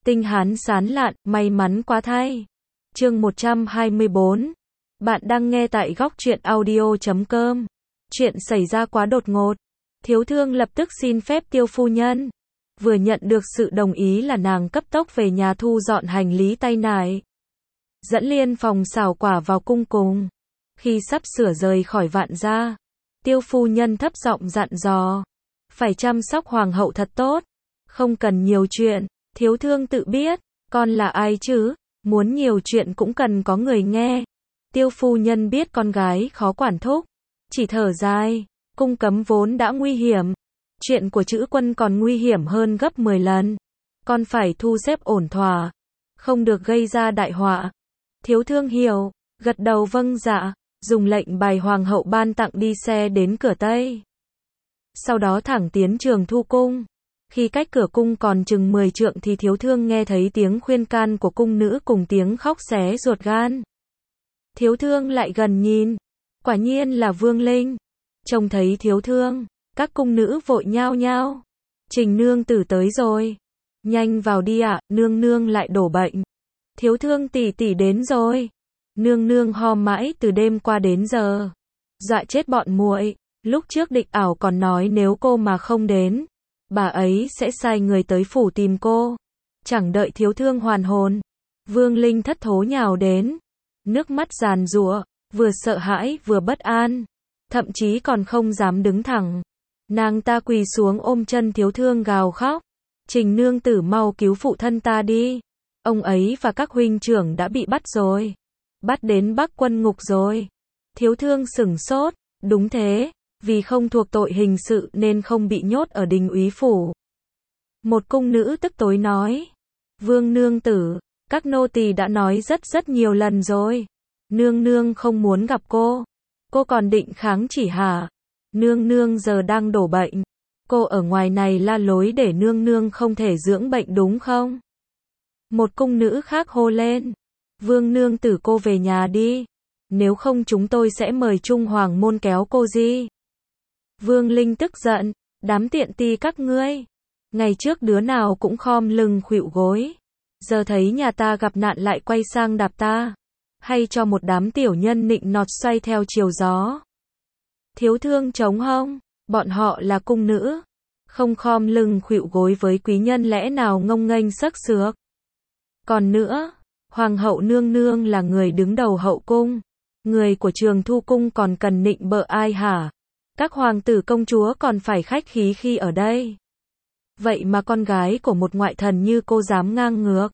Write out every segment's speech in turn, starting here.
Tinh hán sán lạn, may mắn quá thay. Chương 124. Bạn đang nghe tại góc truyện audio.com. Chuyện xảy ra quá đột ngột. Thiếu thương lập tức xin phép Tiêu phu nhân. Vừa nhận được sự đồng ý là nàng cấp tốc về nhà thu dọn hành lý tay nải. Dẫn Liên phòng xảo quả vào cung cùng. Khi sắp sửa rời khỏi Vạn gia, Tiêu phu nhân thấp giọng dặn dò. Phải chăm sóc hoàng hậu thật tốt. Không cần nhiều chuyện. Thiếu thương tự biết. Con là ai chứ? Muốn nhiều chuyện cũng cần có người nghe. Tiêu phu nhân biết con gái khó quản thúc. Chỉ thở dài. Cung cấm vốn đã nguy hiểm. Chuyện của Trữ Quân còn nguy hiểm hơn gấp 10 lần. Con phải thu xếp ổn thỏa. Không được gây ra đại họa. Thiếu thương hiểu. Gật đầu vâng dạ. Dùng lệnh bài hoàng hậu ban tặng đi xe đến cửa Tây. Sau đó thẳng tiến Trường Thu cung. Khi cách cửa cung còn chừng 10 trượng thì thiếu thương nghe thấy tiếng khuyên can của cung nữ cùng tiếng khóc xé ruột gan. Thiếu thương lại gần nhìn. Quả nhiên là Vương Linh. Trông thấy thiếu thương, các cung nữ vội nhao nhao. Trình nương tử tới rồi. Nhanh vào đi ạ, nương nương lại đổ bệnh. Thiếu thương tỷ tỷ đến rồi. Nương nương ho mãi từ đêm qua đến giờ. Dọa chết bọn muội. Lúc trước Địch Ảo còn nói nếu cô mà không đến, bà ấy sẽ sai người tới phủ tìm cô. Chẳng đợi thiếu thương hoàn hồn, Vương Linh thất thố nhào đến. Nước mắt giàn giụa, vừa sợ hãi vừa bất an. Thậm chí còn không dám đứng thẳng. Nàng ta quỳ xuống ôm chân thiếu thương gào khóc. Trình nương tử mau cứu phụ thân ta đi. Ông ấy và các huynh trưởng đã bị bắt rồi. Bắt đến Bắc Quân ngục rồi. Thiếu thương sửng sốt. Đúng thế. Vì không thuộc tội hình sự nên không bị nhốt ở đình úy phủ. Một cung nữ tức tối nói. Vương nương tử, các nô tỳ đã nói rất nhiều lần rồi. Nương nương không muốn gặp cô. Cô còn định kháng chỉ hả? Nương nương giờ đang đổ bệnh. Cô ở ngoài này la lối để nương nương không thể dưỡng bệnh đúng không? Một cung nữ khác hô lên. Vương nương tử cô về nhà đi. Nếu không chúng tôi sẽ mời Trung Hoàng môn kéo cô đi. Vương Linh tức giận, đám tiện ti các ngươi. Ngày trước đứa nào cũng khom lưng khuỵu gối. Giờ thấy nhà ta gặp nạn lại quay sang đạp ta. Hay cho một đám tiểu nhân nịnh nọt xoay theo chiều gió. Thiếu thương trống hông, bọn họ là cung nữ. Không khom lưng khuỵu gối với quý nhân lẽ nào ngông nghênh sắc sược. Còn nữa, Hoàng hậu nương nương là người đứng đầu hậu cung. Người của Trường Thu cung còn cần nịnh bợ ai hả? Các hoàng tử công chúa còn phải khách khí khi ở đây. Vậy mà con gái của một ngoại thần như cô dám ngang ngược.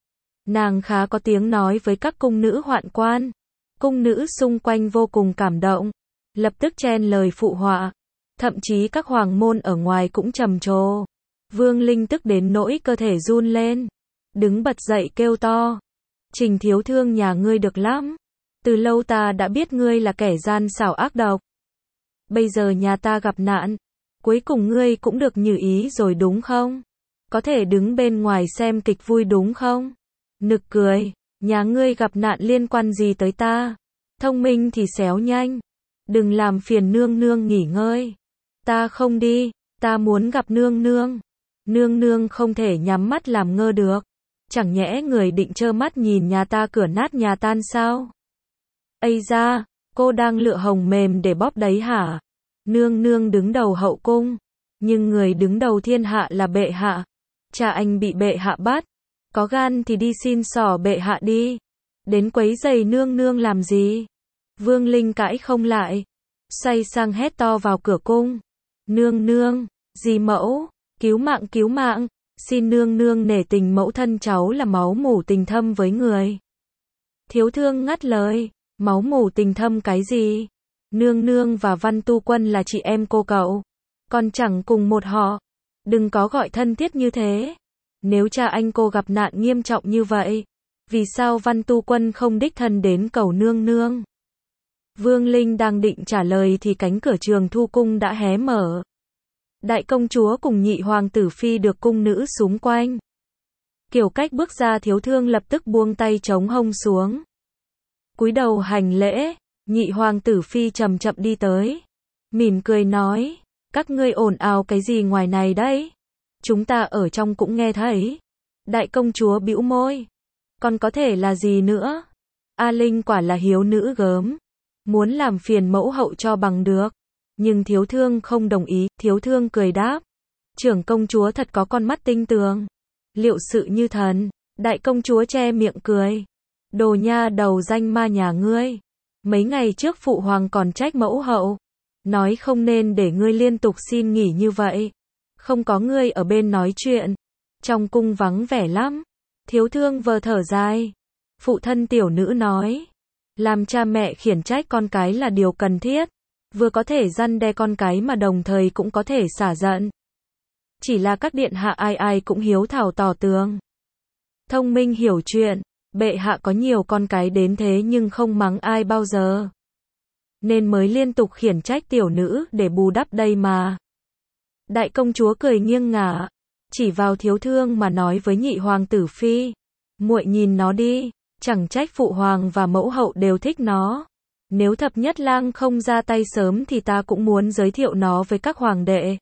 Nàng khá có tiếng nói với các cung nữ hoạn quan. Cung nữ xung quanh vô cùng cảm động. Lập tức chen lời phụ họa. Thậm chí các hoàng môn ở ngoài cũng trầm trồ. Vương Linh tức đến nỗi cơ thể run lên. Đứng bật dậy kêu to. Trình thiếu thương nhà ngươi được lắm. Từ lâu ta đã biết ngươi là kẻ gian xảo ác độc. Bây giờ nhà ta gặp nạn. Cuối cùng ngươi cũng được như ý rồi đúng không? Có thể đứng bên ngoài xem kịch vui đúng không? Nực cười. Nhà ngươi gặp nạn liên quan gì tới ta? Thông minh thì xéo nhanh. Đừng làm phiền nương nương nghỉ ngơi. Ta không đi. Ta muốn gặp nương nương. Nương nương không thể nhắm mắt làm ngơ được. Chẳng nhẽ người định trơ mắt nhìn nhà ta cửa nát nhà tan sao? Ây da, cô đang lựa hồng mềm để bóp đấy hả? Nương nương đứng đầu hậu cung. Nhưng người đứng đầu thiên hạ là bệ hạ. Cha anh bị bệ hạ bắt. Có gan thì đi xin xỏ bệ hạ đi. Đến quấy giày nương nương làm gì? Vương Linh cãi không lại. Xoay sang hét to vào cửa cung. Nương nương, dì mẫu, cứu mạng, xin nương nương nể tình mẫu thân cháu là máu mủ tình thâm với người. Thiếu thương ngắt lời, máu mủ tình thâm cái gì? Nương nương và Văn Tu Quân là chị em cô cậu. Còn chẳng cùng một họ. Đừng có gọi thân thiết như thế. Nếu cha anh cô gặp nạn nghiêm trọng như vậy, vì sao Văn Tu Quân không đích thân đến cầu nương nương? Vương Linh đang định trả lời thì cánh cửa Trường Thu cung đã hé mở. Đại công chúa cùng nhị hoàng tử phi được cung nữ xúm quanh. Kiểu cách bước ra thiếu thương lập tức buông tay chống hông xuống. Cúi đầu hành lễ, nhị hoàng tử phi chậm chậm đi tới. Mỉm cười nói, các ngươi ồn ào cái gì ngoài này đấy? Chúng ta ở trong cũng nghe thấy. Đại công chúa bĩu môi. Còn có thể là gì nữa? A Linh quả là hiếu nữ gớm. Muốn làm phiền mẫu hậu cho bằng được. Nhưng thiếu thương không đồng ý, thiếu thương cười đáp. Trưởng công chúa thật có con mắt tinh tường. Liệu sự như thần. Đại công chúa che miệng cười. Đồ nha đầu danh ma nhà ngươi. Mấy ngày trước phụ hoàng còn trách mẫu hậu. Nói không nên để ngươi liên tục xin nghỉ như vậy. Không có ngươi ở bên nói chuyện. Trong cung vắng vẻ lắm. Thiếu thương vờ thở dài. Phụ thân tiểu nữ nói. Làm cha mẹ khiển trách con cái là điều cần thiết. Vừa có thể răn đe con cái mà đồng thời cũng có thể xả giận. Chỉ là các điện hạ ai ai cũng hiếu thảo tỏ tường. Thông minh hiểu chuyện. Bệ hạ có nhiều con cái đến thế nhưng không mắng ai bao giờ. Nên mới liên tục khiển trách tiểu nữ để bù đắp đây mà. Đại công chúa cười nghiêng ngả. Chỉ vào thiếu thương mà nói với nhị hoàng tử phi. Muội nhìn nó đi. Chẳng trách phụ hoàng và mẫu hậu đều thích nó. Nếu thập nhất lang không ra tay sớm thì ta cũng muốn giới thiệu nó với các hoàng đệ.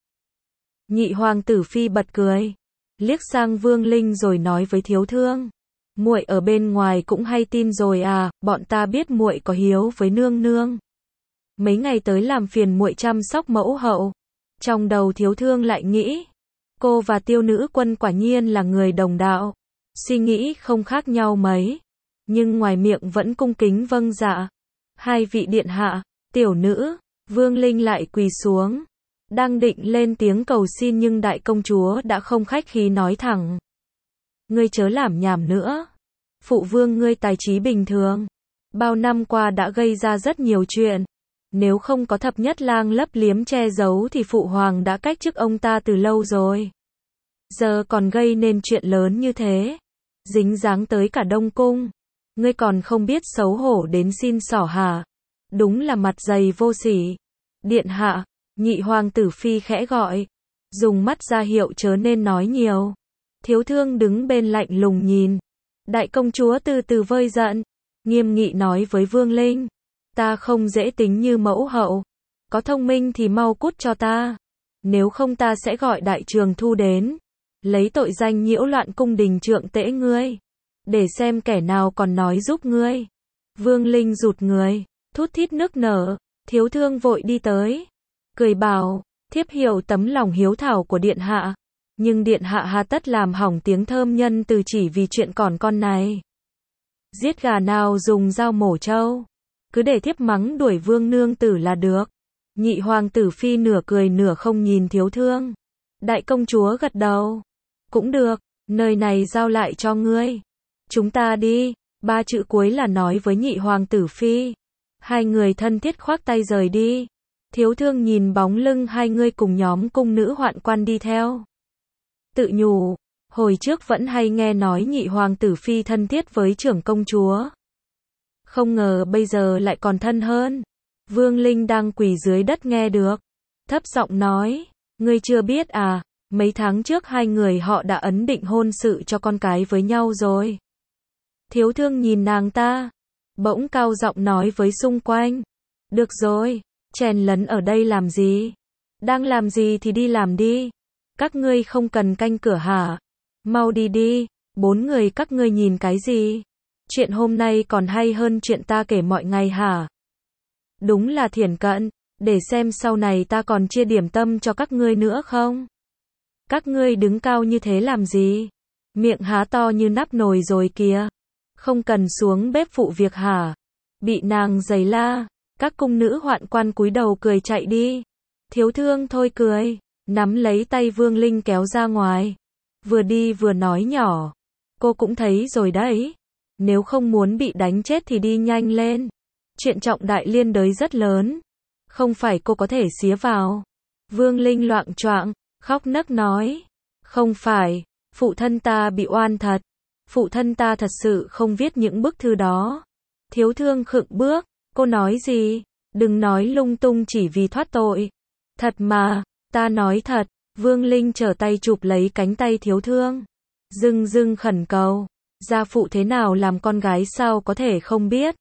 Nhị hoàng tử phi bật cười. Liếc sang Vương Linh rồi nói với thiếu thương. Muội ở bên ngoài cũng hay tin rồi à, bọn ta biết muội có hiếu với nương nương. Mấy ngày tới làm phiền muội chăm sóc mẫu hậu. Trong đầu thiếu thương lại nghĩ. Cô và tiêu nữ quân quả nhiên là người đồng đạo. Suy nghĩ không khác nhau mấy. Nhưng ngoài miệng vẫn cung kính vâng dạ. Hai vị điện hạ, tiểu nữ, Vương Linh lại quỳ xuống. Đang định lên tiếng cầu xin nhưng đại công chúa đã không khách khí nói thẳng. Ngươi chớ làm nhảm nữa. Phụ vương ngươi tài trí bình thường. Bao năm qua đã gây ra rất nhiều chuyện. Nếu không có thập nhất lang lấp liếm che giấu thì phụ hoàng đã cách chức ông ta từ lâu rồi. Giờ còn gây nên chuyện lớn như thế. Dính dáng tới cả Đông Cung. Ngươi còn không biết xấu hổ đến xin xỏ hả? Đúng là mặt dày vô sỉ. Điện hạ, nhị hoàng tử phi khẽ gọi. Dùng mắt ra hiệu chớ nên nói nhiều. Thiếu thương đứng bên lạnh lùng nhìn. Đại công chúa từ từ vơi giận. Nghiêm nghị nói với Vương Linh. Ta không dễ tính như mẫu hậu. Có thông minh thì mau cút cho ta. Nếu không ta sẽ gọi đại trường thu đến. Lấy tội danh nhiễu loạn cung đình trượng tễ ngươi. Để xem kẻ nào còn nói giúp ngươi. Vương Linh rụt người. Thút thít nức nở. Thiếu thương vội đi tới. Cười bảo. Thiếp hiểu tấm lòng hiếu thảo của điện hạ. Nhưng điện hạ hà tất làm hỏng tiếng thơm nhân từ chỉ vì chuyện còn con này. Giết gà nào dùng dao mổ trâu. Cứ để thiếp mắng đuổi vương nương tử là được. Nhị hoàng tử phi nửa cười nửa không nhìn thiếu thương. Đại công chúa gật đầu. Cũng được, nơi này giao lại cho ngươi. Chúng ta đi. Ba chữ cuối là nói với nhị hoàng tử phi. Hai người thân thiết khoác tay rời đi. Thiếu thương nhìn bóng lưng hai người cùng nhóm cung nữ hoạn quan đi theo. Tự nhủ, hồi trước vẫn hay nghe nói nhị hoàng tử phi thân thiết với trưởng công chúa. Không ngờ bây giờ lại còn thân hơn. Vương Linh đang quỳ dưới đất nghe được. Thấp giọng nói, ngươi chưa biết à, mấy tháng trước hai người họ đã ấn định hôn sự cho con cái với nhau rồi. Thiếu thương nhìn nàng ta, bỗng cao giọng nói với xung quanh. Được rồi, chèn lấn ở đây làm gì? Đang làm gì thì đi làm đi. Các ngươi không cần canh cửa hả? Mau đi đi, bốn người các ngươi nhìn cái gì? Chuyện hôm nay còn hay hơn chuyện ta kể mọi ngày hả? Đúng là thiển cận, để xem sau này ta còn chia điểm tâm cho các ngươi nữa không? Các ngươi đứng cao như thế làm gì? Miệng há to như nắp nồi rồi kìa. Không cần xuống bếp phụ việc hả? Bị nàng giày la, các cung nữ hoạn quan cúi đầu cười chạy đi. Thiếu thương thôi cười, nắm lấy tay Vương Linh kéo ra ngoài. Vừa đi vừa nói nhỏ. Cô cũng thấy rồi đấy. Nếu không muốn bị đánh chết thì đi nhanh lên. Chuyện trọng đại liên đới rất lớn. Không phải cô có thể xía vào. Vương Linh loạng choạng, khóc nấc nói. Không phải, phụ thân ta bị oan thật. Phụ thân ta thật sự không viết những bức thư đó. Thiếu thương khựng bước, cô nói gì? Đừng nói lung tung chỉ vì thoát tội. Thật mà, ta nói thật. Vương Linh trở tay chụp lấy cánh tay thiếu thương. Dưng dưng khẩn cầu. Gia phụ thế nào làm con gái sao có thể không biết.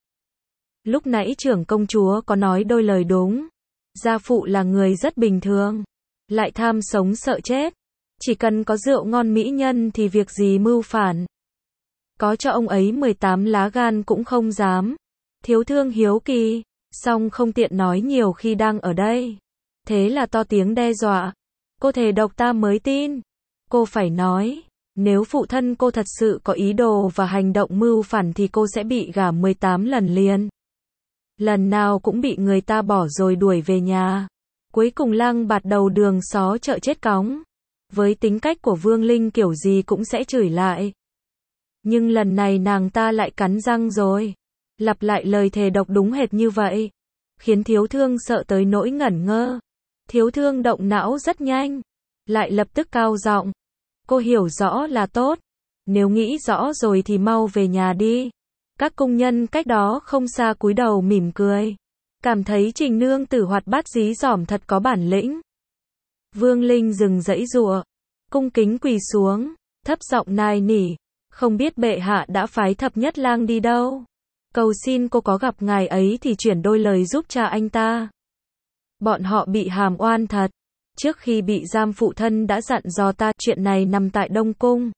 Lúc nãy trưởng công chúa có nói đôi lời đúng. Gia phụ là người rất bình thường. Lại tham sống sợ chết. Chỉ cần có rượu ngon mỹ nhân thì việc gì mưu phản. Có cho ông ấy 18 lá gan cũng không dám. Thiếu thương hiếu kỳ, song không tiện nói nhiều khi đang ở đây. Thế là to tiếng đe dọa. Cô thề độc ta mới tin. Cô phải nói, nếu phụ thân cô thật sự có ý đồ và hành động mưu phản thì cô sẽ bị gả 18 lần liền. Lần nào cũng bị người ta bỏ rồi đuổi về nhà. Cuối cùng Lang Bạt đầu đường xó chợ chết cóng. Với tính cách của Vương Linh kiểu gì cũng sẽ chửi lại. Nhưng lần này nàng ta lại cắn răng rồi. Lặp lại lời thề độc đúng hệt như vậy. Khiến thiếu thương sợ tới nỗi ngẩn ngơ. Thiếu thương động não rất nhanh. Lại lập tức cao giọng. Cô hiểu rõ là tốt. Nếu nghĩ rõ rồi thì mau về nhà đi. Các công nhân cách đó không xa cúi đầu mỉm cười. Cảm thấy Trình nương tử hoạt bát dí dỏm thật có bản lĩnh. Vương Linh dừng giãy giụa. Cung kính quỳ xuống. Thấp giọng nài nỉ. Không biết bệ hạ đã phái thập nhất lang đi đâu. Cầu xin cô có gặp ngài ấy thì chuyển đôi lời giúp cha anh ta. Bọn họ bị hàm oan thật. Trước khi bị giam phụ thân đã dặn dò ta chuyện này nằm tại Đông Cung.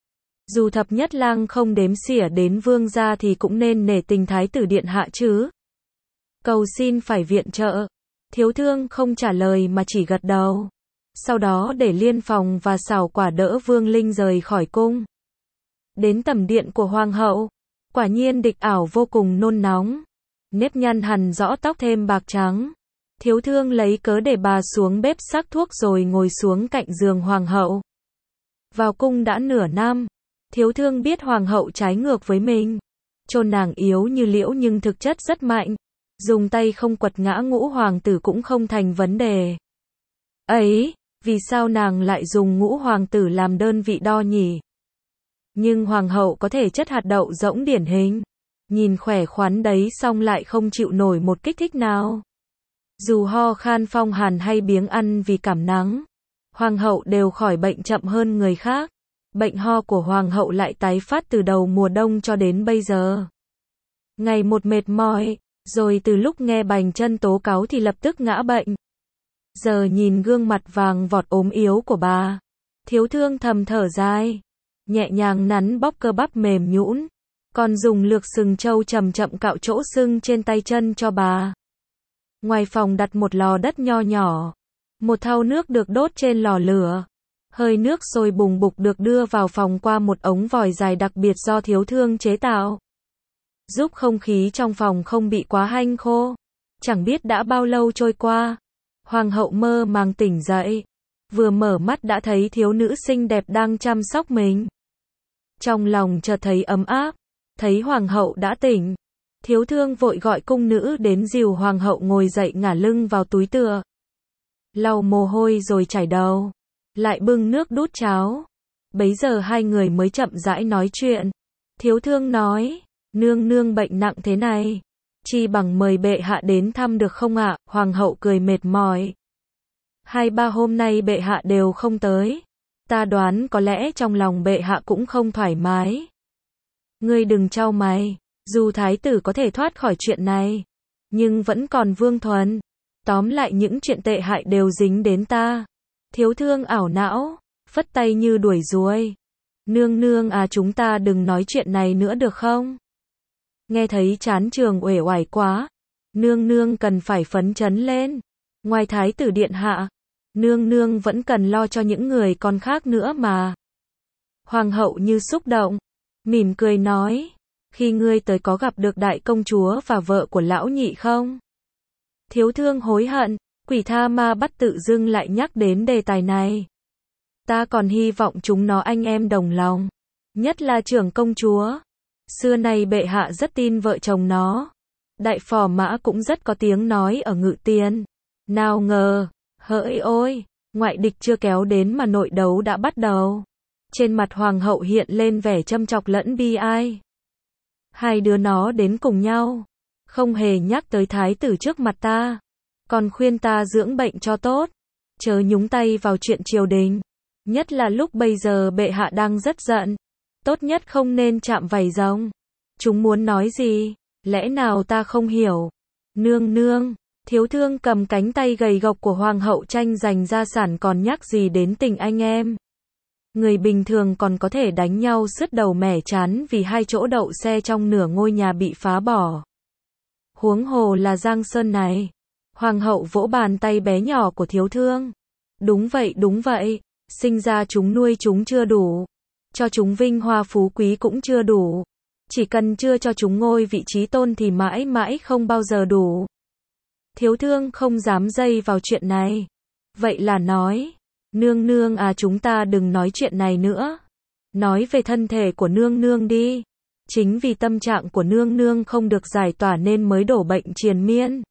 Dù thập nhất lang không đếm xỉa đến vương gia thì cũng nên nể tình thái tử điện hạ chứ. Cầu xin phải viện trợ. Thiếu thương không trả lời mà chỉ gật đầu. Sau đó để Liên Phòng và Xảo Quả đỡ Vương Linh rời khỏi cung. Đến tầm điện của hoàng hậu. Quả nhiên địch ảo vô cùng nôn nóng. Nếp nhăn hằn rõ tóc thêm bạc trắng. Thiếu thương lấy cớ để bà xuống bếp sắc thuốc rồi ngồi xuống cạnh giường hoàng hậu. Vào cung đã nửa năm. Thiếu thương biết hoàng hậu trái ngược với mình. Chôn nàng yếu như liễu nhưng thực chất rất mạnh. Dùng tay không quật ngã ngũ hoàng tử cũng không thành vấn đề. Ấy, vì sao nàng lại dùng ngũ hoàng tử làm đơn vị đo nhỉ? Nhưng hoàng hậu có thể chất hạt đậu rỗng điển hình. Nhìn khỏe khoắn đấy xong lại không chịu nổi một kích thích nào. Dù ho khan phong hàn hay biếng ăn vì cảm nắng, hoàng hậu đều khỏi bệnh chậm hơn người khác. Bệnh ho của hoàng hậu lại tái phát từ đầu mùa đông cho đến bây giờ. Ngày một mệt mỏi, rồi từ lúc nghe Bành Chân tố cáo thì lập tức ngã bệnh. Giờ nhìn gương mặt vàng vọt ốm yếu của bà, thiếu thương thầm thở dài, nhẹ nhàng nắn bóp cơ bắp mềm nhũn, còn dùng lược sừng trâu chậm chậm cạo chỗ sưng trên tay chân cho bà. Ngoài phòng đặt một lò đất nho nhỏ, một thau nước được đốt trên lò lửa. Hơi nước sôi bùng bục được đưa vào phòng qua một ống vòi dài đặc biệt do thiếu thương chế tạo. Giúp không khí trong phòng không bị quá hanh khô. Chẳng biết đã bao lâu trôi qua. Hoàng hậu mơ màng tỉnh dậy. Vừa mở mắt đã thấy thiếu nữ xinh đẹp đang chăm sóc mình. Trong lòng chợt thấy ấm áp. Thấy hoàng hậu đã tỉnh. Thiếu thương vội gọi cung nữ đến dìu hoàng hậu ngồi dậy ngả lưng vào túi tựa. Lau mồ hôi rồi chải đầu. Lại bưng nước đút cháo. Bấy giờ hai người mới chậm rãi nói chuyện. Thiếu thương nói, nương nương bệnh nặng thế này. Chi bằng mời bệ hạ đến thăm được không ạ? Hoàng hậu cười mệt mỏi. 2-3 hôm nay bệ hạ đều không tới. Ta đoán có lẽ trong lòng bệ hạ cũng không thoải mái. Ngươi đừng trao mày. Dù thái tử có thể thoát khỏi chuyện này, nhưng vẫn còn Vương Thuần. Tóm lại những chuyện tệ hại đều dính đến ta. Thiếu thương ảo não, phất tay như đuổi ruồi. Nương nương à, chúng ta đừng nói chuyện này nữa được không? Nghe thấy chán trường uể oải quá. Nương nương cần phải phấn chấn lên. Ngoài thái tử điện hạ, nương nương vẫn cần lo cho những người con khác nữa mà. Hoàng hậu như xúc động, mỉm cười nói, khi ngươi tới có gặp được đại công chúa và vợ của lão nhị không? Thiếu thương hối hận, quỷ tha ma bắt tự dưng lại nhắc đến đề tài này. Ta còn hy vọng chúng nó anh em đồng lòng, nhất là trưởng công chúa. Xưa nay bệ hạ rất tin vợ chồng nó. Đại phò mã cũng rất có tiếng nói ở Ngự Tiền. Nào ngờ, hỡi ôi, ngoại địch chưa kéo đến mà nội đấu đã bắt đầu. Trên mặt hoàng hậu hiện lên vẻ châm chọc lẫn bi ai. Hai đứa nó đến cùng nhau, không hề nhắc tới thái tử trước mặt ta, còn khuyên ta dưỡng bệnh cho tốt, chớ nhúng tay vào chuyện triều đình, nhất là lúc bây giờ bệ hạ đang rất giận, tốt nhất không nên chạm vảy rồng. Chúng muốn nói gì, lẽ nào ta không hiểu? Nương nương, thiếu thương cầm cánh tay gầy gộc của hoàng hậu tranh giành gia sản còn nhắc gì đến tình anh em. Người bình thường còn có thể đánh nhau sứt đầu mẻ trán vì 2 chỗ đậu xe trong nửa ngôi nhà bị phá bỏ. Huống hồ là Giang Sơn này. Hoàng hậu vỗ bàn tay bé nhỏ của Thiếu Thương. Đúng vậy, sinh ra chúng nuôi chúng chưa đủ. Cho chúng vinh hoa phú quý cũng chưa đủ. Chỉ cần chưa cho chúng ngôi vị trí tôn thì mãi mãi không bao giờ đủ. Thiếu Thương không dám dây vào chuyện này. Vậy là nói, nương nương à, chúng ta đừng nói chuyện này nữa. Nói về thân thể của nương nương đi. Chính vì tâm trạng của nương nương không được giải tỏa nên mới đổ bệnh triền miên.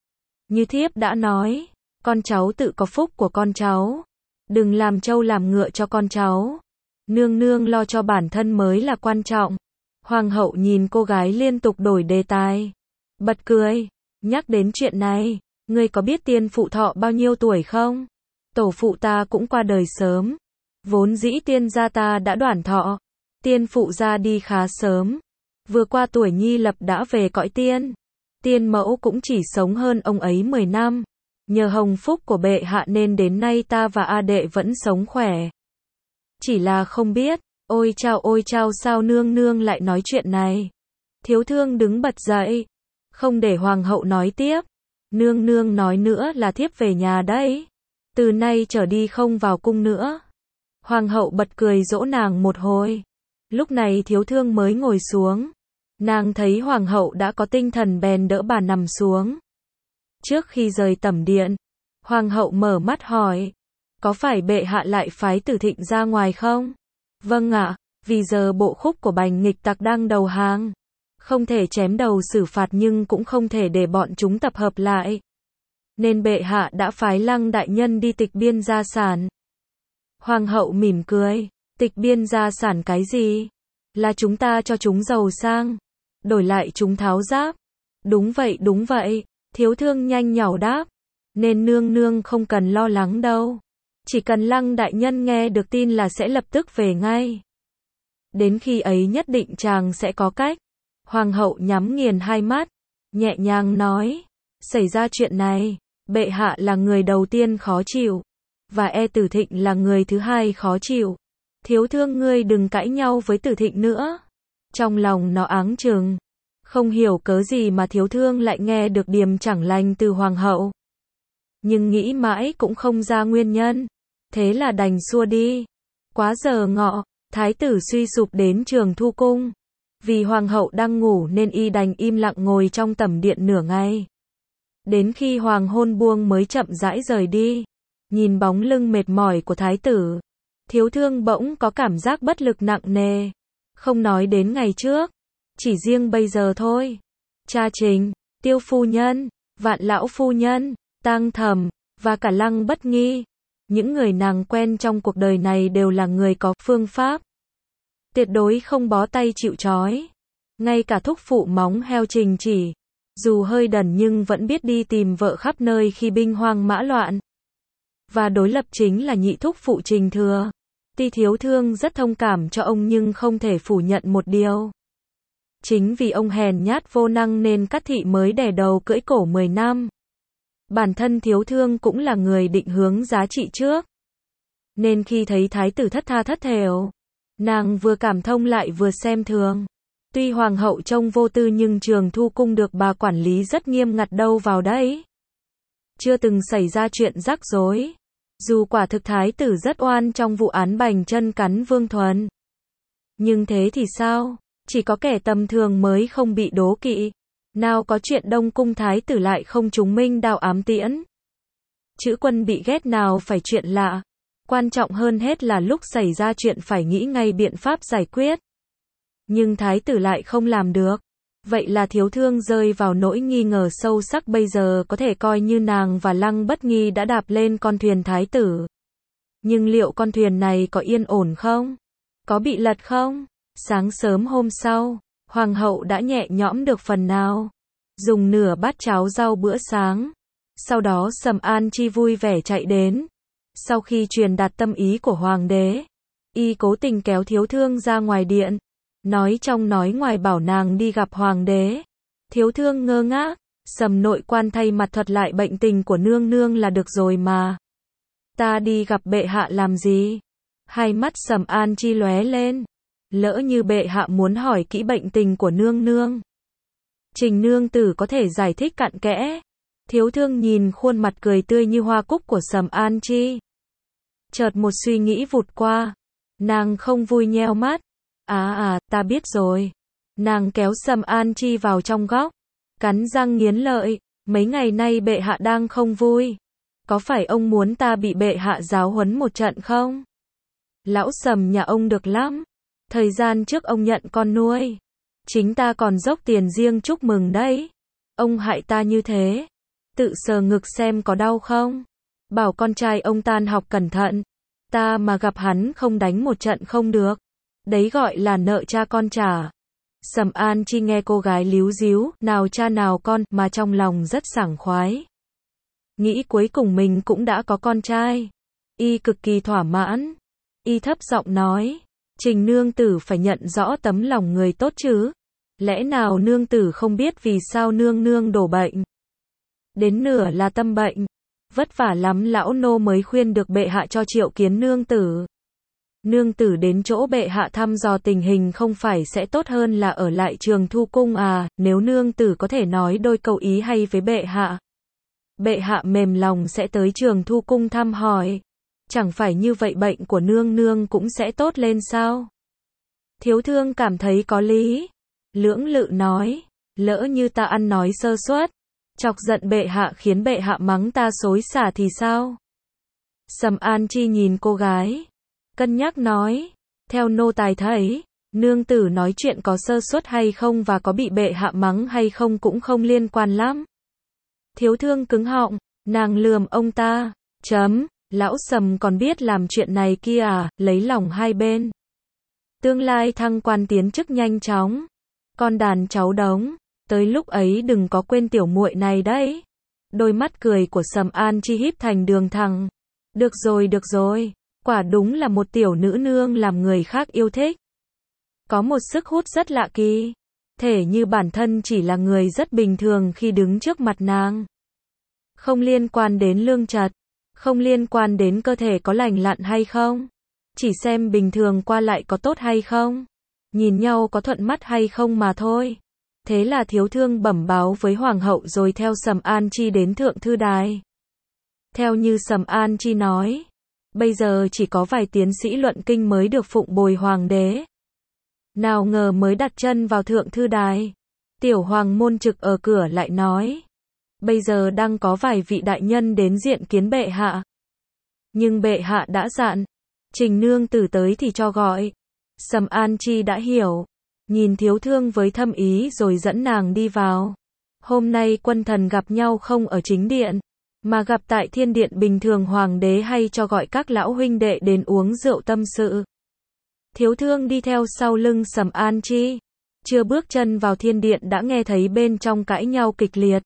Như thiếp đã nói, con cháu tự có phúc của con cháu. Đừng làm trâu làm ngựa cho con cháu. Nương nương lo cho bản thân mới là quan trọng. Hoàng hậu nhìn cô gái liên tục đổi đề tài. Bật cười, nhắc đến chuyện này, ngươi có biết tiên phụ thọ bao nhiêu tuổi không? Tổ phụ ta cũng qua đời sớm. Vốn dĩ tiên gia ta đã đoản thọ. Tiên phụ ra đi khá sớm. Vừa qua tuổi nhi lập đã về cõi tiên. Tiên mẫu cũng chỉ sống hơn ông ấy 10 năm. Nhờ hồng phúc của bệ hạ nên đến nay ta và A đệ vẫn sống khỏe. Chỉ là không biết, ôi chao sao nương nương lại nói chuyện này. Thiếu Thương đứng bật dậy, không để hoàng hậu nói tiếp. Nương nương nói nữa là thiếp về nhà đấy. Từ nay trở đi không vào cung nữa. Hoàng hậu bật cười dỗ nàng một hồi. Lúc này Thiếu Thương mới ngồi xuống. Nàng thấy hoàng hậu đã có tinh thần bèn đỡ bà nằm xuống. Trước khi rời tẩm điện, hoàng hậu mở mắt hỏi, có phải bệ hạ lại phái Tử Thịnh ra ngoài không? Vâng ạ, vì giờ bộ khúc của Bành nghịch tặc đang đầu hàng. Không thể chém đầu xử phạt nhưng cũng không thể để bọn chúng tập hợp lại. Nên bệ hạ đã phái Lăng đại nhân đi tịch biên gia sản. Hoàng hậu mỉm cười, tịch biên gia sản cái gì? Là chúng ta cho chúng giàu sang, đổi lại chúng tháo giáp. Đúng vậy, Thiếu Thương nhanh nhảu đáp. Nên nương nương không cần lo lắng đâu. Chỉ cần Lăng đại nhân nghe được tin là sẽ lập tức về ngay. Đến khi ấy nhất định chàng sẽ có cách. Hoàng hậu nhắm nghiền hai mắt, nhẹ nhàng nói, xảy ra chuyện này, bệ hạ là người đầu tiên khó chịu, và Tử Thịnh là người thứ hai khó chịu. Thiếu Thương ngươi đừng cãi nhau với Tử Thịnh nữa. Trong lòng nó áng chừng, không hiểu cớ gì mà Thiếu Thương lại nghe được điềm chẳng lành từ hoàng hậu. Nhưng nghĩ mãi cũng không ra nguyên nhân, thế là đành xua đi. Quá giờ ngọ, thái tử suy sụp đến Trường Thu cung. Vì hoàng hậu đang ngủ nên y đành im lặng ngồi trong tẩm điện nửa ngày. Đến khi hoàng hôn buông mới chậm rãi rời đi. Nhìn bóng lưng mệt mỏi của thái tử, Thiếu Thương bỗng có cảm giác bất lực nặng nề. Không nói đến ngày trước, chỉ riêng bây giờ thôi. Cha Trình, Tiêu phu nhân, Vạn lão phu nhân, Tang Thẩm và cả Lăng Bất Nghi, những người nàng quen trong cuộc đời này đều là người có phương pháp, tuyệt đối không bó tay chịu trói. Ngay cả thúc phụ móng heo Trình Chỉ, dù hơi đần nhưng vẫn biết đi tìm vợ khắp nơi khi binh hoang mã loạn. Và đối lập chính là nhị thúc phụ Trình Thừa. Tuy Thiếu Thương rất thông cảm cho ông nhưng không thể phủ nhận một điều. Chính vì ông hèn nhát vô năng nên Cát Thị mới đẻ đầu cưỡi cổ 10 năm. Bản thân Thiếu Thương cũng là người định hướng giá trị trước. Nên khi thấy thái tử thất tha thất thểu, nàng vừa cảm thông lại vừa xem thường. Tuy hoàng hậu trông vô tư nhưng Trường Thu cung được bà quản lý rất nghiêm ngặt đâu vào đấy. Chưa từng xảy ra chuyện rắc rối. Dù quả thực thái tử rất oan trong vụ án bành chân cắn Vương Thuần. Nhưng thế thì sao? Chỉ có kẻ tầm thường mới không bị đố kỵ. Nào có chuyện Đông cung thái tử lại không trúng minh đao ám tiễn. Chữ quân bị ghét nào phải chuyện lạ. Quan trọng hơn hết là lúc xảy ra chuyện phải nghĩ ngay biện pháp giải quyết. Nhưng thái tử lại không làm được. Vậy là Thiếu Thương rơi vào nỗi nghi ngờ sâu sắc, bây giờ có thể coi như nàng và Lăng Bất Nghi đã đạp lên con thuyền thái tử. Nhưng liệu con thuyền này có yên ổn không? Có bị lật không? Sáng sớm hôm sau, hoàng hậu đã nhẹ nhõm được phần nào. Dùng nửa bát cháo rau bữa sáng. Sau đó Sầm An Chi vui vẻ chạy đến. Sau khi truyền đạt tâm ý của hoàng đế, y cố tình kéo Thiếu Thương ra ngoài điện. Nói trong nói ngoài bảo nàng đi gặp hoàng đế. Thiếu Thương ngơ ngác. Sầm nội quan thay mặt thuật lại bệnh tình của nương nương là được rồi mà. Ta đi gặp bệ hạ làm gì? Hai mắt Sầm An Chi lóe lên. Lỡ như bệ hạ muốn hỏi kỹ bệnh tình của nương nương. Trình nương tử có thể giải thích cặn kẽ. Thiếu thương nhìn khuôn mặt cười tươi như hoa cúc của Sầm An Chi. Chợt một suy nghĩ vụt qua. Nàng không vui nheo mắt. Ta biết rồi. Nàng kéo Sầm An Chi vào trong góc. Cắn răng nghiến lợi. Mấy ngày nay bệ hạ đang không vui. Có phải ông muốn ta bị bệ hạ giáo huấn một trận không? Lão Sầm nhà ông được lắm. Thời gian trước ông nhận con nuôi. Chính ta còn dốc tiền riêng chúc mừng đấy. Ông hại ta như thế. Tự sờ ngực xem có đau không? Bảo con trai ông tan học cẩn thận. Ta mà gặp hắn không đánh một trận không được. Đấy gọi là nợ cha con trả. Sầm An Chi nghe cô gái líu díu, nào cha nào con, mà trong lòng rất sảng khoái. Nghĩ cuối cùng mình cũng đã có con trai. Y cực kỳ thỏa mãn. Y thấp giọng nói. Trình nương tử phải nhận rõ tấm lòng người tốt chứ. Lẽ nào nương tử không biết vì sao nương nương đổ bệnh. Đến nửa là tâm bệnh. Vất vả lắm lão nô mới khuyên được bệ hạ cho triệu kiến nương tử. Nương tử đến chỗ bệ hạ thăm dò tình hình không phải sẽ tốt hơn là ở lại Trường Thu Cung à, nếu nương tử có thể nói đôi câu ý hay với bệ hạ. Bệ hạ mềm lòng sẽ tới Trường Thu Cung thăm hỏi. Chẳng phải như vậy bệnh của nương nương cũng sẽ tốt lên sao? Thiếu thương cảm thấy có lý. Lưỡng lự nói, lỡ như ta ăn nói sơ suất, chọc giận bệ hạ khiến bệ hạ mắng ta xối xả thì sao? Sầm An Chi nhìn cô gái, cân nhắc nói, theo nô tài thấy, nương tử nói chuyện có sơ suất hay không và có bị bệ hạ mắng hay không cũng không liên quan lắm. Thiếu thương cứng họng, nàng lườm ông ta, lão Sầm còn biết làm chuyện này kia à, lấy lòng hai bên. Tương lai thăng quan tiến chức nhanh chóng, con đàn cháu đống, tới lúc ấy đừng có quên tiểu muội này đấy. Đôi mắt cười của Sầm An Chi híp thành đường thẳng. Được rồi, quả đúng là một tiểu nữ nương làm người khác yêu thích. Có một sức hút rất lạ kỳ, thể như bản thân chỉ là người rất bình thường khi đứng trước mặt nàng. Không liên quan đến lương trật, không liên quan đến cơ thể có lành lặn hay không, chỉ xem bình thường qua lại có tốt hay không, nhìn nhau có thuận mắt hay không mà thôi. Thế là thiếu thương bẩm báo với hoàng hậu rồi theo Sầm An Chi đến thượng thư đài. Theo như Sầm An Chi nói, bây giờ chỉ có vài tiến sĩ luận kinh mới được phụng bồi hoàng đế. Nào ngờ mới đặt chân vào thượng thư đài, tiểu hoàng môn trực ở cửa lại nói, bây giờ đang có vài vị đại nhân đến diện kiến bệ hạ. Nhưng bệ hạ đã dặn, Trình nương tử tới thì cho gọi. Sầm An Chi đã hiểu, nhìn thiếu thương với thâm ý rồi dẫn nàng đi vào. Hôm nay quân thần gặp nhau không ở chính điện, mà gặp tại thiên điện bình thường hoàng đế hay cho gọi các lão huynh đệ đến uống rượu tâm sự. Thiếu thương đi theo sau lưng Sầm An Chi, chưa bước chân vào thiên điện đã nghe thấy bên trong cãi nhau kịch liệt.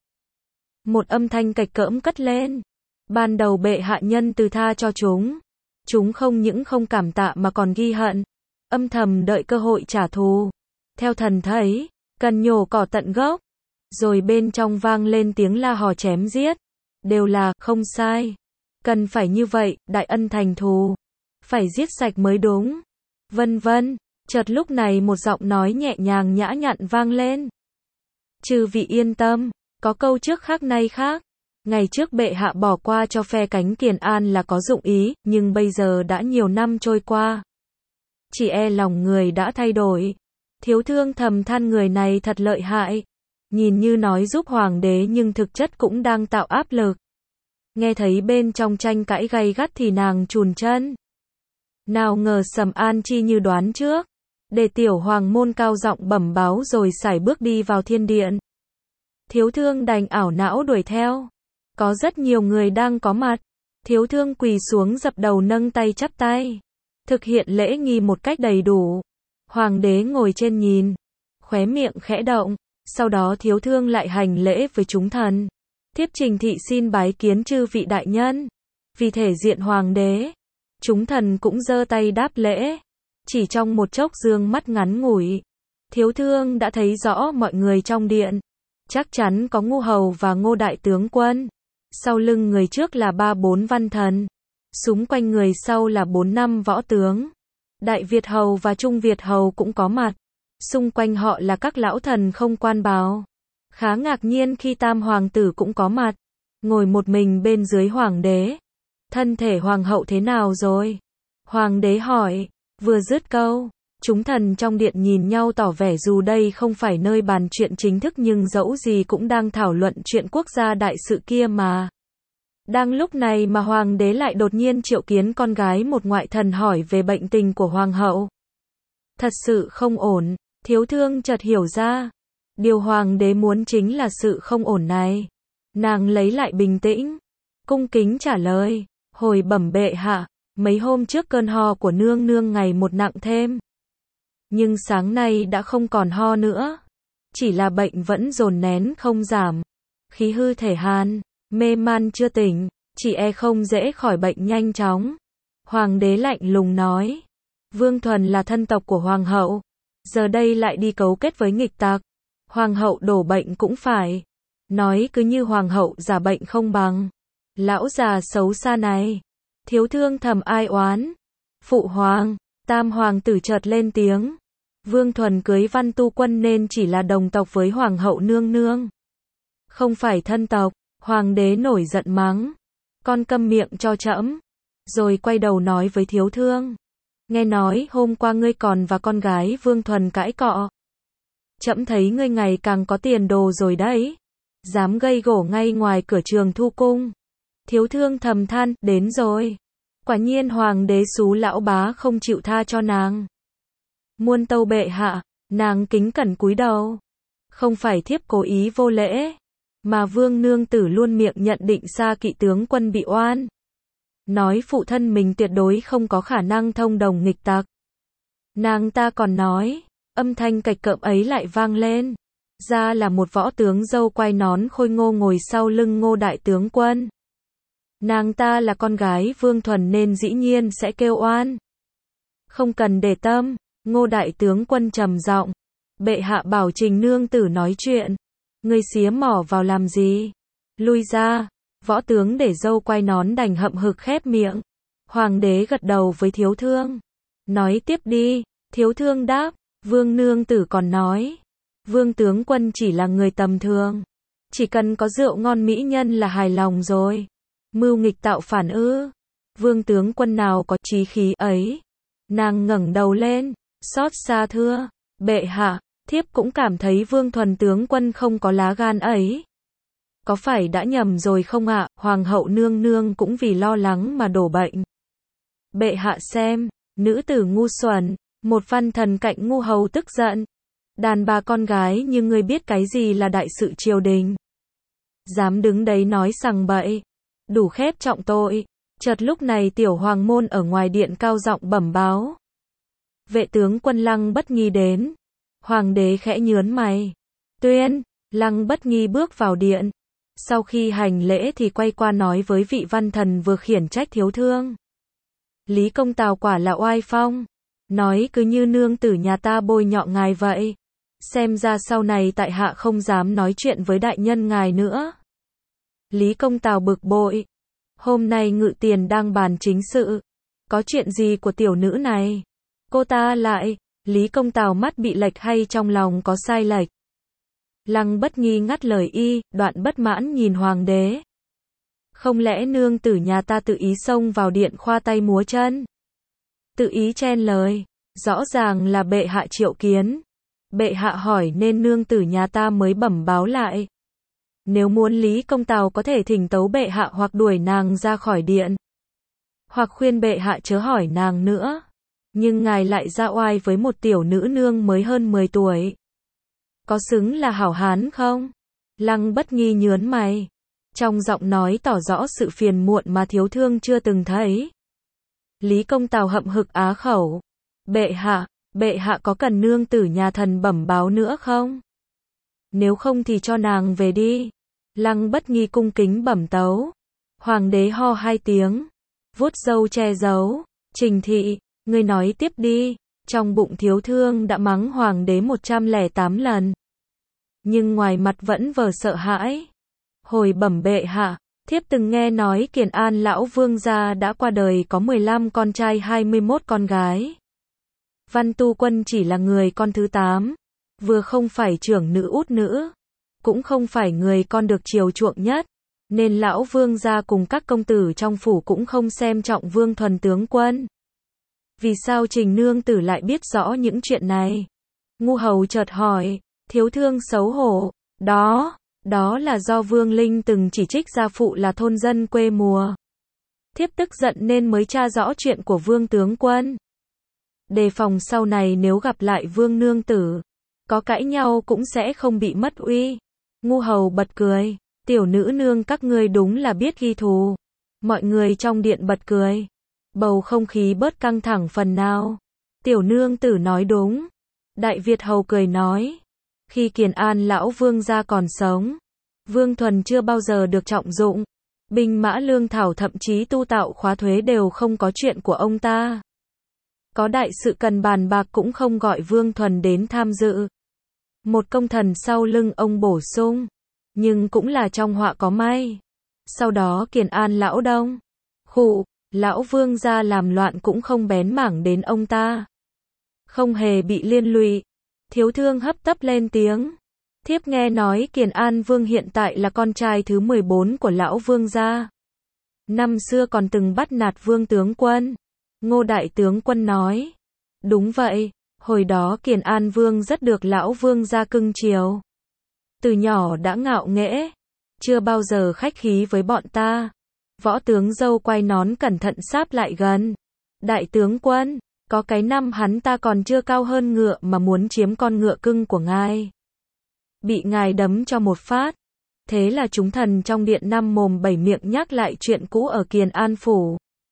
Một âm thanh cạch cỡm cất lên. Ban đầu bệ hạ nhân từ tha cho chúng. Chúng không những không cảm tạ mà còn ghi hận, âm thầm đợi cơ hội trả thù. Theo thần thấy, cần nhổ cỏ tận gốc. Rồi bên trong vang lên tiếng la hò chém giết. Đều là không sai. Cần phải như vậy, đại ân thành thù. Phải giết sạch mới đúng. Vân vân. Chợt lúc này một giọng nói nhẹ nhàng nhã nhặn vang lên. Chư vị yên tâm, có câu trước khác nay khác. Ngày trước bệ hạ bỏ qua cho phe cánh Kiền An là có dụng ý, nhưng bây giờ đã nhiều năm trôi qua. Chỉ e lòng người đã thay đổi. Thiếu thương thầm than người này thật lợi hại. Nhìn như nói giúp hoàng đế nhưng thực chất cũng đang tạo áp lực. Nghe thấy bên trong tranh cãi gay gắt thì nàng chùn chân. Nào ngờ Sầm An Chi như đoán trước. Để tiểu hoàng môn cao giọng bẩm báo rồi sải bước đi vào thiên điện. Thiếu thương đành ảo não đuổi theo. Có rất nhiều người đang có mặt. Thiếu thương quỳ xuống dập đầu nâng tay chắp tay. Thực hiện lễ nghi một cách đầy đủ. Hoàng đế ngồi trên nhìn. Khóe miệng khẽ động. Sau đó thiếu thương lại hành lễ với chúng thần. Thiếp trình thị xin bái kiến chư vị đại nhân. Vì thể diện hoàng đế. Chúng thần cũng giơ tay đáp lễ. Chỉ trong một chốc dương mắt ngắn ngủi. Thiếu thương đã thấy rõ mọi người trong điện. Chắc chắn có Ngu hầu và Ngô đại tướng quân. Sau lưng người trước là 3-4 văn thần. Xung quanh người sau là 4 năm võ tướng. Đại Việt Hầu và Trung Việt Hầu cũng có mặt. Xung quanh họ là các lão thần không quan báo. Khá ngạc nhiên khi Tam Hoàng tử cũng có mặt. Ngồi một mình bên dưới Hoàng đế. Thân thể Hoàng hậu thế nào rồi? Hoàng đế hỏi. Vừa dứt câu, chúng thần trong điện nhìn nhau tỏ vẻ dù đây không phải nơi bàn chuyện chính thức nhưng dẫu gì cũng đang thảo luận chuyện quốc gia đại sự kia mà. Đang lúc này mà Hoàng đế lại đột nhiên triệu kiến con gái một ngoại thần hỏi về bệnh tình của Hoàng hậu. Thật sự không ổn, Thiếu Thương chợt hiểu ra. Điều Hoàng đế muốn chính là sự không ổn này. Nàng lấy lại bình tĩnh, cung kính trả lời. Hồi bẩm bệ hạ, mấy hôm trước cơn ho của nương nương ngày một nặng thêm. Nhưng sáng nay đã không còn ho nữa. Chỉ là bệnh vẫn dồn nén không giảm. Khí hư thể hàn, mê man chưa tỉnh, chỉ e không dễ khỏi bệnh nhanh chóng. Hoàng đế lạnh lùng nói. Vương Thuần là thân tộc của Hoàng hậu. Giờ đây lại đi cấu kết với nghịch tặc. Hoàng hậu đổ bệnh cũng phải. Nói cứ như Hoàng hậu giả bệnh không bằng. Lão già xấu xa này. Thiếu Thương thầm ai oán. Phụ hoàng, Tam Hoàng tử chợt lên tiếng. Vương Thuần cưới Văn Tu Quân nên chỉ là đồng tộc với Hoàng hậu nương nương. Không phải thân tộc. Hoàng đế nổi giận mắng. Con câm miệng cho trẫm. Rồi quay đầu nói với Thiếu Thương. Nghe nói hôm qua ngươi còn và con gái Vương Thuần cãi cọ. Trẫm thấy ngươi ngày càng có tiền đồ rồi đấy. Dám gây gổ ngay ngoài cửa Trường Thu Cung. Thiếu Thương thầm than, đến rồi. Quả nhiên Hoàng đế xú lão bá không chịu tha cho nàng. Muôn tâu bệ hạ, nàng kính cẩn cúi đầu. Không phải thiếp cố ý vô lễ. Mà Vương nương tử luôn miệng nhận định Sa Kỵ tướng quân bị oan. Nói phụ thân mình tuyệt đối không có khả năng thông đồng nghịch tặc. Nàng ta còn nói, âm thanh cạch cợm ấy lại vang lên. Ra là một võ tướng râu quai nón khôi ngô ngồi sau lưng Ngô đại tướng quân. Nàng ta là con gái Vương Thuần nên dĩ nhiên sẽ kêu oan. Không cần để tâm, Ngô đại tướng quân trầm giọng. Bệ hạ bảo Trình nương tử nói chuyện. Ngươi xía mỏ vào làm gì? Lui ra. Võ tướng để râu quai nón đành hậm hực khép miệng. Hoàng đế gật đầu với Thiếu Thương. Nói tiếp đi. Thiếu Thương đáp. Vương nương tử còn nói. Vương tướng quân chỉ là người tầm thường. Chỉ cần có rượu ngon mỹ nhân là hài lòng rồi. Mưu nghịch tạo phản ư? Vương tướng quân nào có chí khí ấy? Nàng ngẩng đầu lên, xót xa thưa. Bệ hạ, thiếp cũng cảm thấy Vương Thuần tướng quân không có lá gan ấy. Có phải đã nhầm rồi không ạ? Hoàng hậu nương nương cũng vì lo lắng mà đổ bệnh. Bệ hạ xem, nữ tử ngu xuẩn. Một văn thần cạnh ngu hầu tức giận. Đàn bà con gái như ngươi biết cái gì là đại sự triều đình. Dám đứng đấy nói sằng bậy. Đủ khép trọng tội. Chợt lúc này tiểu hoàng môn ở ngoài điện cao giọng bẩm báo. Vệ tướng quân Lăng Bất Nghi đến. Hoàng đế khẽ nhướng mày. Tuyên, Lăng Bất Nghi bước vào điện. Sau khi hành lễ thì quay qua nói với vị văn thần vừa khiển trách Thiếu Thương. Lý công tào quả là oai phong. Nói cứ như nương tử nhà ta bôi nhọ ngài vậy. Xem ra sau này tại hạ không dám nói chuyện với đại nhân ngài nữa. Lý công tào bực bội. Hôm nay ngự tiền đang bàn chính sự. Có chuyện gì của tiểu nữ này? Cô ta lại. Lý công tào mắt bị lệch hay trong lòng có sai lệch? Lăng Bất Nghi ngắt lời y, đoạn bất mãn nhìn hoàng đế. Không lẽ nương tử nhà ta tự ý xông vào điện khoa tay múa chân? Tự ý chen lời. Rõ ràng là bệ hạ triệu kiến. Bệ hạ hỏi nên nương tử nhà ta mới bẩm báo lại. Nếu muốn Lý công tào có thể thỉnh tấu bệ hạ hoặc đuổi nàng ra khỏi điện. Hoặc khuyên bệ hạ chớ hỏi nàng nữa. Nhưng ngài lại ra oai với một tiểu nữ nương mới hơn 10 tuổi. Có xứng là hảo hán không? Lăng Bất Nghi nhướng mày. Trong giọng nói tỏ rõ sự phiền muộn mà Thiếu Thương chưa từng thấy. Lý công tào hậm hực á khẩu. Bệ hạ có cần nương tử nhà thần bẩm báo nữa không? Nếu không thì cho nàng về đi. Lăng Bất Nghi cung kính bẩm tấu. Hoàng đế ho 2 tiếng. Vuốt râu che giấu. Trình thị, ngươi nói tiếp đi. Trong bụng Thiếu Thương đã mắng hoàng đế 108 lần. Nhưng ngoài mặt vẫn vờ sợ hãi. Hồi bẩm bệ hạ, Thiếp từng nghe nói Kiền An lão vương gia đã qua đời có 15 con trai 21 con gái. Văn Tu Quân chỉ là người con thứ 8, vừa không phải trưởng nữ út nữ, cũng không phải người con được chiều chuộng nhất, nên lão vương gia cùng các công tử trong phủ cũng không xem trọng Vương Thuần tướng quân. Vì sao Trình nương tử lại biết rõ những chuyện này? Ngu hầu chợt hỏi, thiếu thương xấu hổ, đó là do Vương Linh từng chỉ trích gia phụ là thôn dân quê mùa. Thiếp tức giận nên mới tra rõ chuyện của Vương tướng quân. Đề phòng sau này nếu gặp lại Vương nương tử, có cãi nhau cũng sẽ không bị mất uy. Ngu hầu bật cười, tiểu nữ nương các ngươi đúng là biết ghi thù. Mọi người trong điện bật cười. Bầu không khí bớt căng thẳng phần nào. Tiểu nương tử nói đúng. Đại Việt hầu cười nói. Khi Kiền An lão vương gia còn sống, Vương Thuần chưa bao giờ được trọng dụng. Binh mã lương thảo thậm chí tu tạo khóa thuế đều không có chuyện của ông ta. Có đại sự cần bàn bạc cũng không gọi Vương Thuần đến tham dự. Một công thần sau lưng ông bổ sung. Nhưng cũng là trong họa có may. Sau đó Kiền An lão đông. Lão vương gia làm loạn cũng không bén mảng đến ông ta. Không hề bị liên lụy. Thiếu thương hấp tấp lên tiếng. Thiếp nghe nói Kiền An vương hiện tại là con trai thứ 14 của lão vương gia. Năm xưa còn từng bắt nạt Vương tướng quân. Ngô đại tướng quân nói. Đúng vậy, hồi đó Kiền An vương rất được lão vương gia cưng chiều. Từ nhỏ đã ngạo nghễ, chưa bao giờ khách khí với bọn ta. Võ tướng dâu quay nón cẩn thận sáp lại gần. Đại tướng quân, có cái năm hắn ta còn chưa cao hơn ngựa mà muốn chiếm con ngựa cưng của ngài. Bị ngài đấm cho một phát. Thế là chúng thần trong điện năm mồm bảy miệng nhắc lại chuyện cũ ở Kiền An phủ.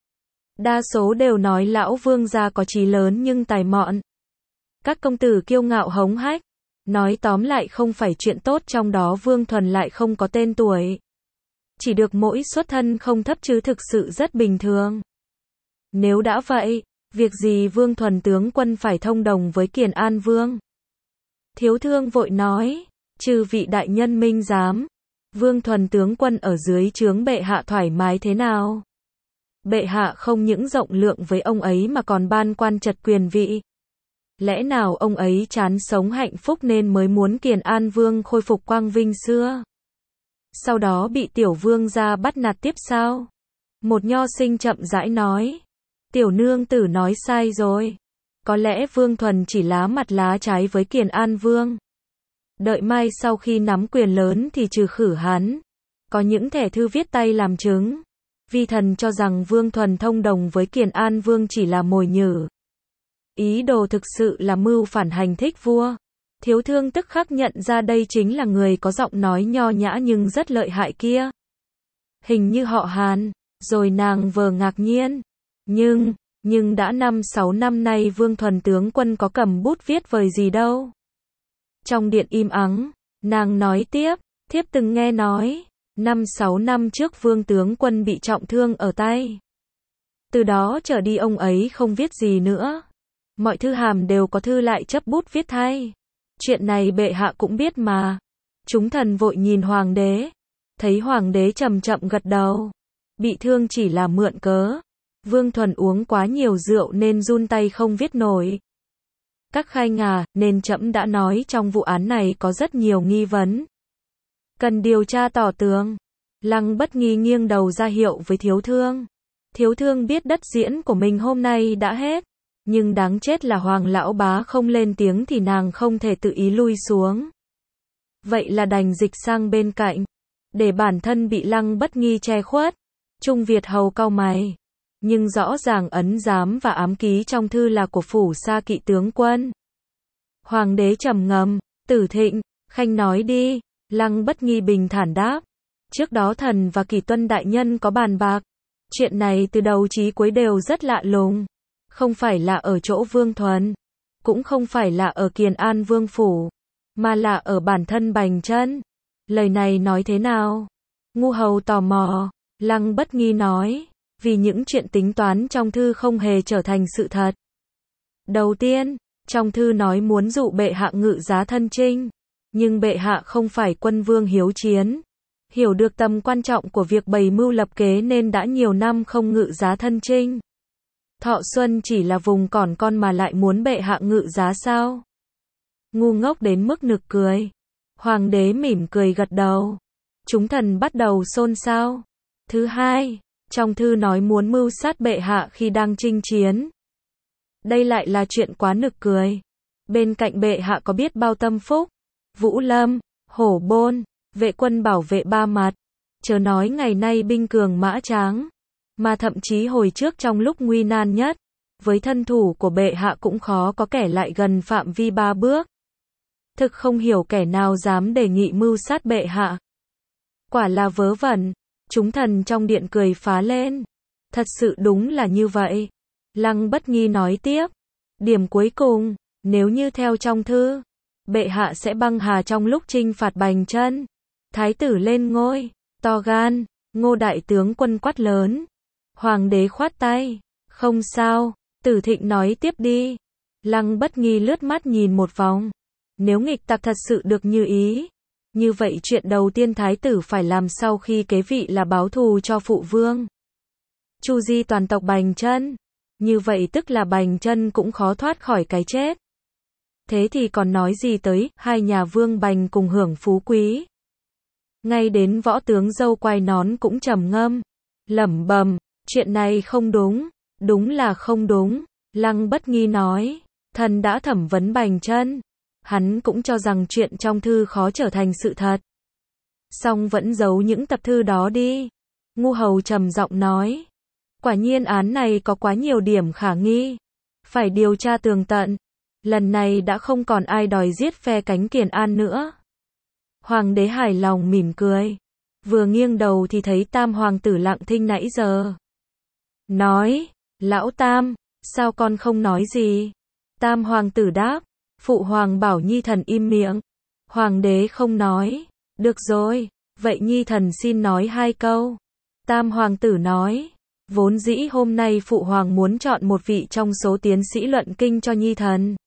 Đa số đều nói lão vương gia có chí lớn nhưng tài mọn. Các công tử kiêu ngạo hống hách. Nói tóm lại không phải chuyện tốt, trong đó Vương Thuần lại không có tên tuổi. Chỉ được mỗi xuất thân không thấp chứ thực sự rất bình thường. Nếu đã vậy, việc gì Vương Thuần tướng quân phải thông đồng với Kiền An vương? Thiếu thương vội nói, trừ vị đại nhân minh giám, Vương Thuần tướng quân ở dưới trướng bệ hạ thoải mái thế nào? Bệ hạ không những rộng lượng với ông ấy mà còn ban quan trật quyền vị. Lẽ nào ông ấy chán sống hạnh phúc nên mới muốn Kiền An vương khôi phục quang vinh xưa? Sau đó bị tiểu vương gia bắt nạt tiếp sao? Một nho sinh chậm rãi nói. Tiểu nương tử nói sai rồi. Có lẽ Vương Thuần chỉ lá mặt lá trái với Kiền An vương. Đợi mai sau khi nắm quyền lớn thì trừ khử hắn. Có những thẻ thư viết tay làm chứng. Vi thần cho rằng Vương Thuần thông đồng với Kiền An vương chỉ là mồi nhử. Ý đồ thực sự là mưu phản hành thích vua. Thiếu thương tức khắc nhận ra đây chính là người có giọng nói nho nhã nhưng rất lợi hại kia. Hình như họ Hàn. Rồi nàng vờ ngạc nhiên. Nhưng đã 5-6 năm nay Vương Thuần tướng quân có cầm bút viết vời gì đâu. Trong điện im ắng, nàng nói tiếp, thiếp từng nghe nói, 5-6 năm trước Vương tướng quân bị trọng thương ở tay. Từ đó trở đi ông ấy không viết gì nữa. Mọi thư hàm đều có thư lại chấp bút viết thay. Chuyện này bệ hạ cũng biết mà. Chúng thần vội nhìn hoàng đế. Thấy hoàng đế chậm chậm gật đầu. Bị thương chỉ là mượn cớ. Vương Thuần uống quá nhiều rượu nên run tay không viết nổi. Các khai ngà, nên trẫm đã nói trong vụ án này có rất nhiều nghi vấn. Cần điều tra tỏ tường. Lăng Bất Nghi nghiêng đầu ra hiệu với thiếu thương. Thiếu thương biết đất diễn của mình hôm nay đã hết. Nhưng đáng chết là Hoàng lão bá không lên tiếng thì nàng không thể tự ý lui xuống. Vậy là đành dịch sang bên cạnh. Để bản thân bị Lăng Bất Nghi che khuất. Trung Việt hầu cau mày. Nhưng rõ ràng ấn giám và ám ký trong thư là của phủ Sa Kỵ tướng quân. Hoàng đế trầm ngâm, Tử Thịnh, khanh nói đi. Lăng Bất Nghi bình thản đáp. Trước đó thần và Kỷ Tuân đại nhân có bàn bạc. Chuyện này từ đầu chí cuối đều rất lạ lùng. Không phải là ở chỗ Vương Thuần. Cũng không phải là ở Kiền An vương phủ. Mà là ở bản thân Bành Chân. Lời này nói thế nào? Ngu hầu tò mò. Lăng Bất Nghi nói. Vì những chuyện tính toán trong thư không hề trở thành sự thật. Đầu tiên, trong thư nói muốn dụ bệ hạ ngự giá thân chinh. Nhưng bệ hạ không phải quân vương hiếu chiến. Hiểu được tầm quan trọng của việc bày mưu lập kế nên đã nhiều năm không ngự giá thân chinh. Thọ Xuân chỉ là vùng cỏn con mà lại muốn bệ hạ ngự giá sao? Ngu ngốc đến mức nực cười. Hoàng đế mỉm cười gật đầu. Chúng thần bắt đầu xôn xao. Thứ hai, trong thư nói muốn mưu sát bệ hạ khi đang chinh chiến. Đây lại là chuyện quá nực cười. Bên cạnh bệ hạ có biết bao tâm phúc, Vũ Lâm, Hổ Bôn, vệ quân bảo vệ ba mặt. Chớ nói ngày nay binh cường mã tráng, mà thậm chí hồi trước trong lúc nguy nan nhất, với thân thủ của bệ hạ cũng khó có kẻ lại gần phạm vi 3 bước. Thực không hiểu kẻ nào dám đề nghị mưu sát bệ hạ. Quả là vớ vẩn. Chúng thần trong điện cười phá lên. Thật sự đúng là như vậy. Lăng Bất Nghi nói tiếp. Điểm cuối cùng, nếu như theo trong thư, bệ hạ sẽ băng hà trong lúc chinh phạt Bành Chân. Thái tử lên ngôi, to gan, Ngô đại tướng quân quát lớn. Hoàng đế khoát tay. Không sao, Tử Thịnh nói tiếp đi. Lăng Bất Nghi lướt mắt nhìn một vòng. Nếu nghịch tặc thật sự được như ý, như vậy chuyện đầu tiên thái tử phải làm sau khi kế vị là báo thù cho phụ vương. Chu di toàn tộc Bành Chân. Như vậy tức là Bành Chân cũng khó thoát khỏi cái chết. Thế thì còn nói gì tới hai nhà Vương Bành cùng hưởng phú quý. Ngay đến võ tướng dâu quai nón cũng trầm ngâm, lẩm bẩm, chuyện này không đúng, đúng là không đúng. Lăng Bất Nghi nói, thần đã thẩm vấn Bành Chân. Hắn cũng cho rằng chuyện trong thư khó trở thành sự thật. Song vẫn giấu những tập thư đó đi. Ngu hầu trầm giọng nói. Quả nhiên án này có quá nhiều điểm khả nghi. Phải điều tra tường tận. Lần này đã không còn ai đòi giết phe cánh Kiền An nữa. Hoàng đế hài lòng mỉm cười. Vừa nghiêng đầu thì thấy Tam hoàng tử lặng thinh nãy giờ. Nói, lão Tam, sao con không nói gì? Tam hoàng tử đáp. Phụ hoàng bảo nhi thần im miệng. Hoàng đế không nói. Được rồi, vậy nhi thần xin nói 2 câu. Tam hoàng tử nói. Vốn dĩ hôm nay phụ hoàng muốn chọn một vị trong số tiến sĩ luận kinh cho nhi thần.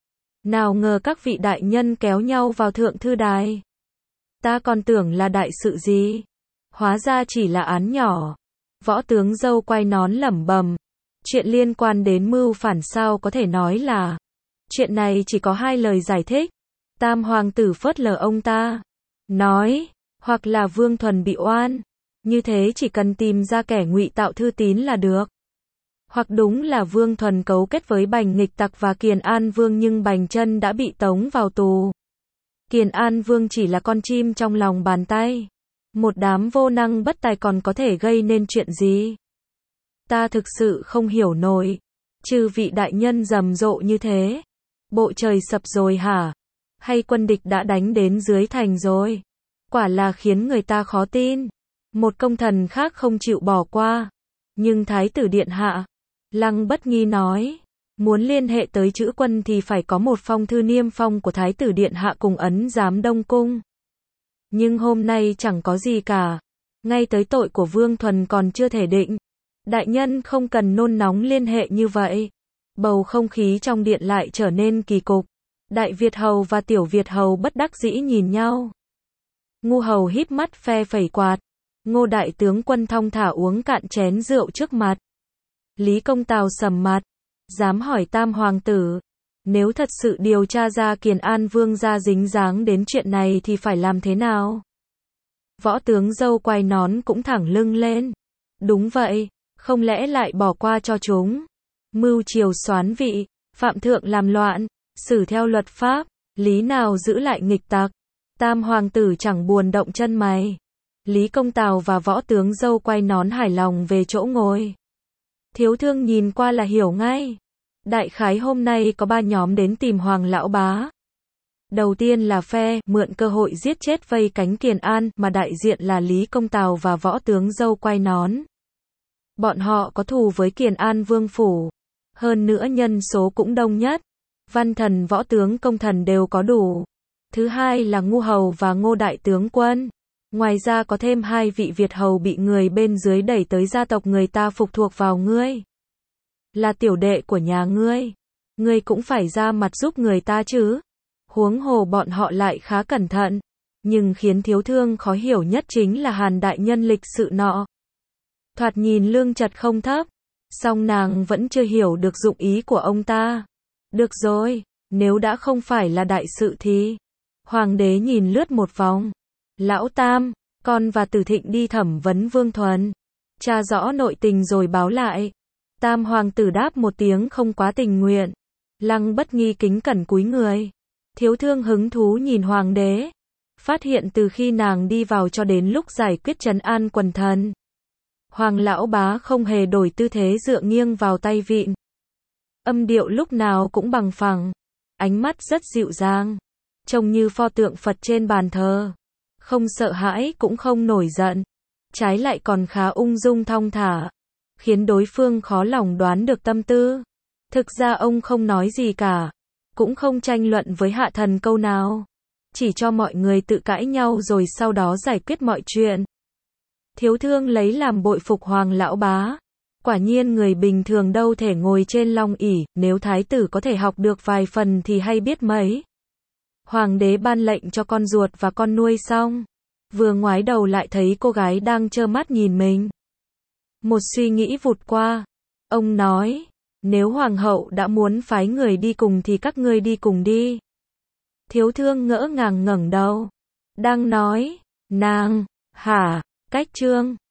Nào ngờ các vị đại nhân kéo nhau vào thượng thư đài. Ta còn tưởng là đại sự gì. Hóa ra chỉ là án nhỏ. Võ tướng dâu quai nón lẩm bẩm. Chuyện liên quan đến mưu phản sao có thể nói là. Chuyện này chỉ có 2 lời giải thích. Tam hoàng tử phớt lờ ông ta. Nói, hoặc là Vương Thuần bị oan. Như thế chỉ cần tìm ra kẻ ngụy tạo thư tín là được. Hoặc đúng là Vương Thuần cấu kết với Bành nghịch tặc và Kiền An Vương nhưng Bành Chân đã bị tống vào tù. Kiền An Vương chỉ là con chim trong lòng bàn tay. Một đám vô năng bất tài còn có thể gây nên chuyện gì? Ta thực sự không hiểu nổi. Chư vị đại nhân rầm rộ như thế. Bộ trời sập rồi hả? Hay quân địch đã đánh đến dưới thành rồi? Quả là khiến người ta khó tin. Một công thần khác không chịu bỏ qua. Nhưng Thái tử Điện Hạ, Lăng Bất Nghi nói, muốn liên hệ tới chữ quân thì phải có một phong thư niêm phong của Thái tử Điện Hạ cùng ấn giám Đông Cung. Nhưng hôm nay chẳng có gì cả. Ngay tới tội của Vương Thuần còn chưa thể định. Đại nhân không cần nôn nóng liên hệ như vậy. Bầu không khí trong điện lại trở nên kỳ cục. Đại Việt Hầu và Tiểu Việt Hầu bất đắc dĩ nhìn nhau. Ngu hầu híp mắt phe phẩy quạt. Ngô đại tướng quân thong thả uống cạn chén rượu trước mặt. Lý Công Tào sầm mặt. Dám hỏi Tam hoàng tử. Nếu thật sự điều tra ra Kiền An Vương gia dính dáng đến chuyện này thì phải làm thế nào? Võ tướng dâu quai nón cũng thẳng lưng lên. Đúng vậy, không lẽ lại bỏ qua cho chúng? Mưu triều soán vị, phạm thượng làm loạn, xử theo luật pháp, lý nào giữ lại nghịch tặc? Tam hoàng tử chẳng buồn động chân mày. Lý Công Tào và võ tướng dâu quai nón hài lòng về chỗ ngồi. Thiếu thương nhìn qua là hiểu ngay. Đại khái hôm nay có 3 nhóm đến tìm Hoàng lão bá. Đầu tiên là phe mượn cơ hội giết chết vây cánh Kiền An mà đại diện là Lý Công Tào và võ tướng dâu quai nón. Bọn họ có thù với Kiền An Vương phủ. Hơn nữa nhân số cũng đông nhất. Văn thần võ tướng công thần đều có đủ. Thứ hai là Ngu hầu và Ngô đại tướng quân. Ngoài ra có thêm 2 vị Việt hầu bị người bên dưới đẩy tới gia tộc người ta phục thuộc vào ngươi. Là tiểu đệ của nhà ngươi. Ngươi cũng phải ra mặt giúp người ta chứ. Huống hồ bọn họ lại khá cẩn thận. Nhưng khiến thiếu thương khó hiểu nhất chính là Hàn đại nhân lịch sự nọ. Thoạt nhìn lương chật không thấp, song nàng vẫn chưa hiểu được dụng ý của ông ta. Được rồi, nếu đã không phải là đại sự thì... Hoàng đế nhìn lướt một vòng. Lão Tam, con và Tử Thịnh đi thẩm vấn Vương Thuần. Tra rõ nội tình rồi báo lại. Tam hoàng tử đáp một tiếng không quá tình nguyện. Lăng Bất Nghi kính cẩn cúi người. Thiếu thương hứng thú nhìn hoàng đế. Phát hiện từ khi nàng đi vào cho đến lúc giải quyết trấn an quần thần, Hoàng lão bá không hề đổi tư thế dựa nghiêng vào tay vịn. Âm điệu lúc nào cũng bằng phẳng. Ánh mắt rất dịu dàng. Trông như pho tượng Phật trên bàn thờ. Không sợ hãi cũng không nổi giận. Trái lại còn khá ung dung thong thả. Khiến đối phương khó lòng đoán được tâm tư. Thực ra ông không nói gì cả. Cũng không tranh luận với hạ thần câu nào. Chỉ cho mọi người tự cãi nhau rồi sau đó giải quyết mọi chuyện. Thiếu thương lấy làm bội phục Hoàng lão bá. Quả nhiên người bình thường đâu thể ngồi trên long ỷ, nếu thái tử có thể học được vài phần thì hay biết mấy. Hoàng đế ban lệnh cho con ruột và con nuôi xong, vừa ngoái đầu lại thấy cô gái đang trơ mắt nhìn mình. Một suy nghĩ vụt qua, ông nói, nếu hoàng hậu đã muốn phái người đi cùng thì các ngươi đi cùng đi. Thiếu thương ngỡ ngàng ngẩng đầu, đang nói, nàng, hả, cách trương.